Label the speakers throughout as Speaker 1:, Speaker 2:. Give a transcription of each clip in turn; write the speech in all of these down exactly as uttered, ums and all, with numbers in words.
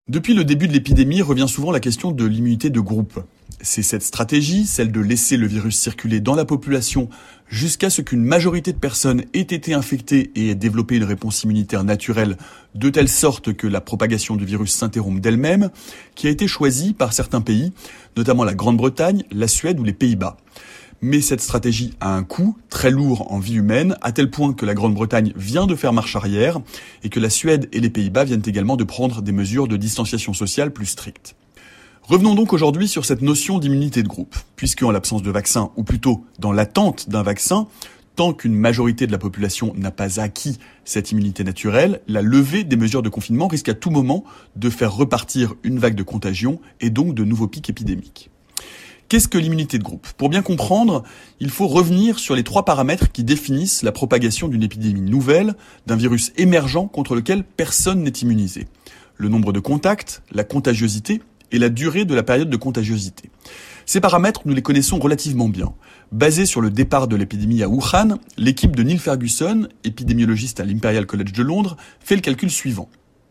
Speaker 1: Depuis le début de l'épidémie revient souvent la question de l'immunité de groupe. C'est cette stratégie, celle de laisser le virus circuler dans la population jusqu'à ce qu'une majorité de personnes aient été infectées et aient développé une réponse immunitaire naturelle de telle sorte que la propagation du virus s'interrompe d'elle-même, qui a été choisie par certains pays, notamment la Grande-Bretagne, la Suède ou les Pays-Bas. Mais cette stratégie a un coût très lourd en vie humaine, à tel point que la Grande-Bretagne vient de faire marche arrière et que la Suède et les Pays-Bas viennent également de prendre des mesures de distanciation sociale plus strictes. Revenons donc aujourd'hui sur cette notion d'immunité de groupe, puisque en l'absence de vaccin, ou plutôt dans l'attente d'un vaccin, tant qu'une majorité de la population n'a pas acquis cette immunité naturelle, la levée des mesures de confinement risque à tout moment de faire repartir une vague de contagion et donc de nouveaux pics épidémiques. Qu'est-ce que l'immunité de groupe ? Pour bien comprendre, il faut revenir sur les trois paramètres qui définissent la propagation d'une épidémie nouvelle, d'un virus émergent contre lequel personne n'est immunisé. Le nombre de contacts, la contagiosité et la durée de la période de contagiosité. Ces paramètres, nous les connaissons relativement bien. Basés sur le départ de l'épidémie à Wuhan, l'équipe de Neil Ferguson, épidémiologiste à l'Imperial College de Londres, fait le calcul suivant.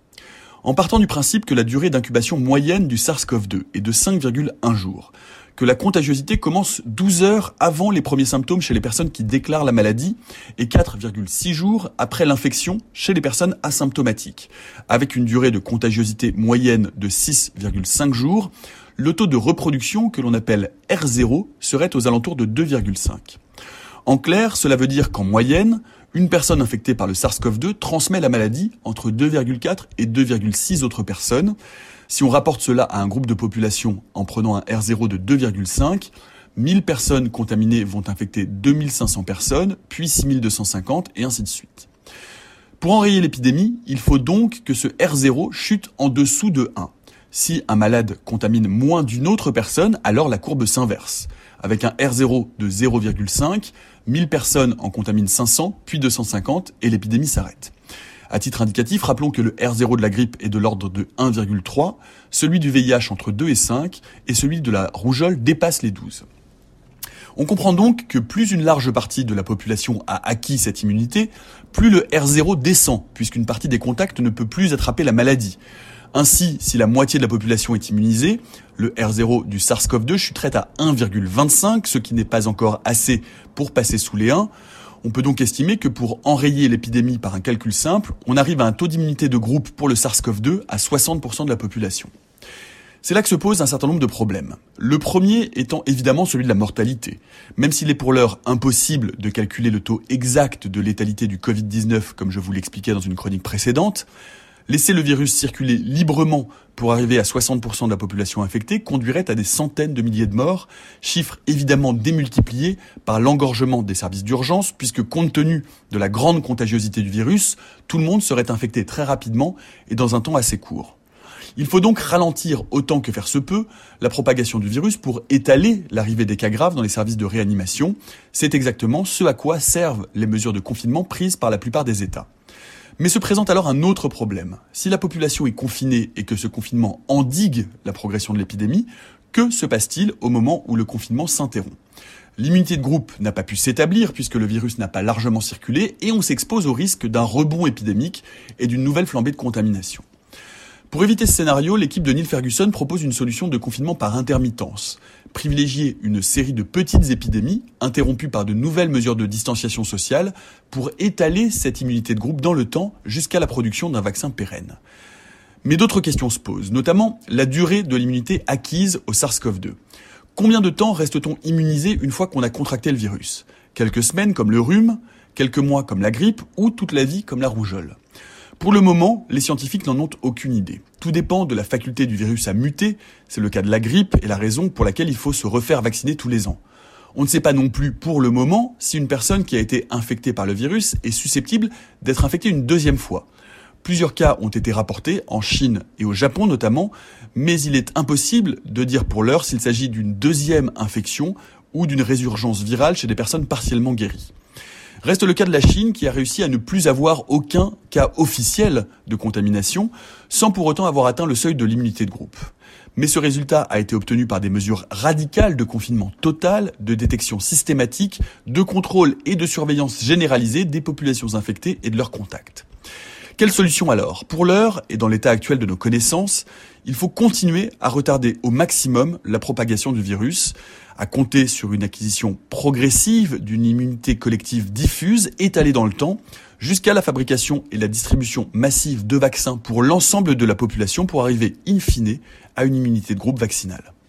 Speaker 1: En partant du principe que la durée d'incubation moyenne du SARS-CoV deux est de cinq virgule un jours, que la contagiosité commence douze heures avant les premiers symptômes chez les personnes qui déclarent la maladie et quatre virgule six jours après l'infection chez les personnes asymptomatiques. Avec une durée de contagiosité moyenne de six virgule cinq jours, le taux de reproduction que l'on appelle R zéro serait aux alentours de deux virgule cinq. En clair, cela veut dire qu'en moyenne, une personne infectée par le SARS-CoV deux transmet la maladie entre deux virgule quatre et deux virgule six autres personnes. Si on rapporte cela à un groupe de population en prenant un R zéro de deux virgule cinq, mille personnes contaminées vont infecter deux mille cinq cents personnes, puis six mille deux cent cinquante, et ainsi de suite. Pour enrayer l'épidémie, il faut donc que ce R zéro chute en dessous de un. Si un malade contamine moins d'une autre personne, alors la courbe s'inverse. Avec un R zéro de zéro virgule cinq, mille personnes en contaminent cinq cents, puis deux cent cinquante, et l'épidémie s'arrête. À titre indicatif, rappelons que le R zéro de la grippe est de l'ordre de un virgule trois, celui du V I H entre deux et cinq, et celui de la rougeole dépasse les douze. On comprend donc que plus une large partie de la population a acquis cette immunité, plus le R zéro descend, puisqu'une partie des contacts ne peut plus attraper la maladie. Ainsi, si la moitié de la population est immunisée, le R zéro du SARS-CoV deux chuterait à un virgule vingt-cinq, ce qui n'est pas encore assez pour passer sous les un. On peut donc estimer que pour enrayer l'épidémie par un calcul simple, on arrive à un taux d'immunité de groupe pour le SARS-CoV deux à soixante pour cent de la population. C'est là que se pose un certain nombre de problèmes. Le premier étant évidemment celui de la mortalité. Même s'il est pour l'heure impossible de calculer le taux exact de létalité du covid dix-neuf, comme je vous l'expliquais dans une chronique précédente, laisser le virus circuler librement pour arriver à soixante pour cent de la population infectée conduirait à des centaines de milliers de morts, chiffre évidemment démultiplié par l'engorgement des services d'urgence, puisque compte tenu de la grande contagiosité du virus, tout le monde serait infecté très rapidement et dans un temps assez court. Il faut donc ralentir autant que faire se peut la propagation du virus pour étaler l'arrivée des cas graves dans les services de réanimation. C'est exactement ce à quoi servent les mesures de confinement prises par la plupart des États. Mais se présente alors un autre problème. Si la population est confinée et que ce confinement endigue la progression de l'épidémie, que se passe-t-il au moment où le confinement s'interrompt ? L'immunité de groupe n'a pas pu s'établir puisque le virus n'a pas largement circulé et on s'expose au risque d'un rebond épidémique et d'une nouvelle flambée de contamination. Pour éviter ce scénario, l'équipe de Neil Ferguson propose une solution de confinement par intermittence. Privilégier une série de petites épidémies, interrompues par de nouvelles mesures de distanciation sociale, pour étaler cette immunité de groupe dans le temps jusqu'à la production d'un vaccin pérenne. Mais d'autres questions se posent, notamment la durée de l'immunité acquise au SARS-CoV deux. Combien de temps reste-t-on immunisé une fois qu'on a contracté le virus ? Quelques semaines comme le rhume, quelques mois comme la grippe ou toute la vie comme la rougeole ? Pour le moment, les scientifiques n'en ont aucune idée. Tout dépend de la faculté du virus à muter, c'est le cas de la grippe et la raison pour laquelle il faut se refaire vacciner tous les ans. On ne sait pas non plus pour le moment si une personne qui a été infectée par le virus est susceptible d'être infectée une deuxième fois. Plusieurs cas ont été rapportés, en Chine et au Japon notamment, mais il est impossible de dire pour l'heure s'il s'agit d'une deuxième infection ou d'une résurgence virale chez des personnes partiellement guéries. Reste le cas de la Chine qui a réussi à ne plus avoir aucun cas officiel de contamination sans pour autant avoir atteint le seuil de l'immunité de groupe. Mais ce résultat a été obtenu par des mesures radicales de confinement total, de détection systématique, de contrôle et de surveillance généralisée des populations infectées et de leurs contacts. Quelle solution alors ? Pour l'heure, et dans l'état actuel de nos connaissances, il faut continuer à retarder au maximum la propagation du virus, à compter sur une acquisition progressive d'une immunité collective diffuse, étalée dans le temps, jusqu'à la fabrication et la distribution massive de vaccins pour l'ensemble de la population pour arriver in fine à une immunité de groupe vaccinale.